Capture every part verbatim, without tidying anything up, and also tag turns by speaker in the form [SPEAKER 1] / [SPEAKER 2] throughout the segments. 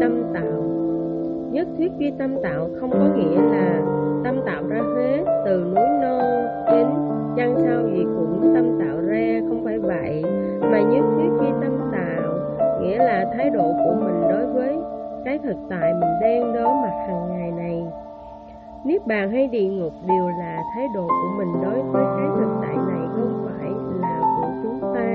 [SPEAKER 1] tâm tạo. Nhất thiết duy tâm tạo không có nghĩa là tâm tạo ra hết, từ núi non đến chân sau gì cũng tâm tạo ra, không phải vậy. Mà nhất thiết duy tâm tạo nghĩa là thái độ của mình đối với cái thực tại mình đang đối mặt hàng ngày này. Niết bàn hay địa ngục đều là thái độ của mình đối với cái thực tại này, không phải là của chúng ta.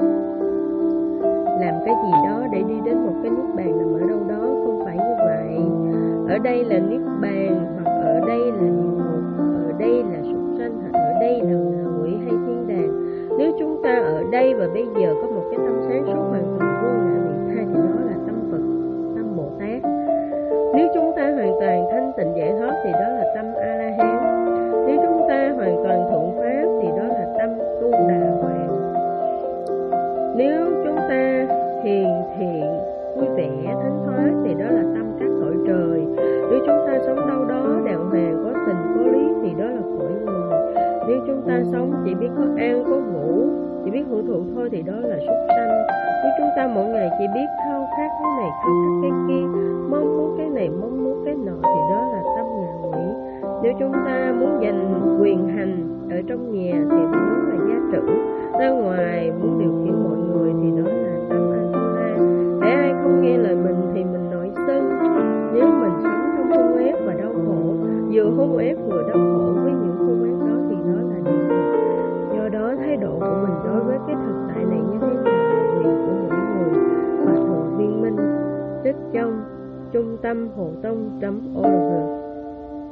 [SPEAKER 1] Làm cái gì đó để đi đến một cái niết bàn nằm ở đâu đó, không phải như vậy. Ở đây là niết bàn, hoặc ở đây là địa ngục, ở đây là súc sanh, hoặc ở đây là ngạ quỷ hay thiên đàng. Nếu chúng ta ở đây và bây giờ có một cái tâm sáng suốt hoàn toàn vô ngã vị tha thì đó là tâm Phật, tâm Bồ Tát. Nếu chúng ta hoàn toàn thanh tịnh giải thoát thì đó là tâm A La Hán. Nếu chúng ta hoàn toàn thuận pháp thì đó là tâm Tu Đà Hoàng. Nếu chúng ta hiền thiện, vui vẻ, thánh thoát thì đó là tâm các cõi trời. Nếu chúng ta sống đâu đó đàng hoàng, có tình, có lý thì đó là cõi người. Nếu chúng ta sống chỉ biết có ăn, có ngủ, chỉ biết hưởng thụ thôi thì đó là súc sanh. Nếu chúng ta mỗi ngày chỉ biết khao khát cái này, khao khát cái kia, mong muốn cái này, mong muốn cái nọ thì đó là tâm ngạ quỷ. Nếu chúng ta muốn giành quyền hành ở trong nhà thì muốn là gia trưởng, ra ngoài muốn điều khiển mọi người thì đó là tâm A-tu-la. Để ai không nghe lời mình thì mình nổi sân. Nếu mình sống trong hôn ép và đau khổ, vừa hôn ép vừa đau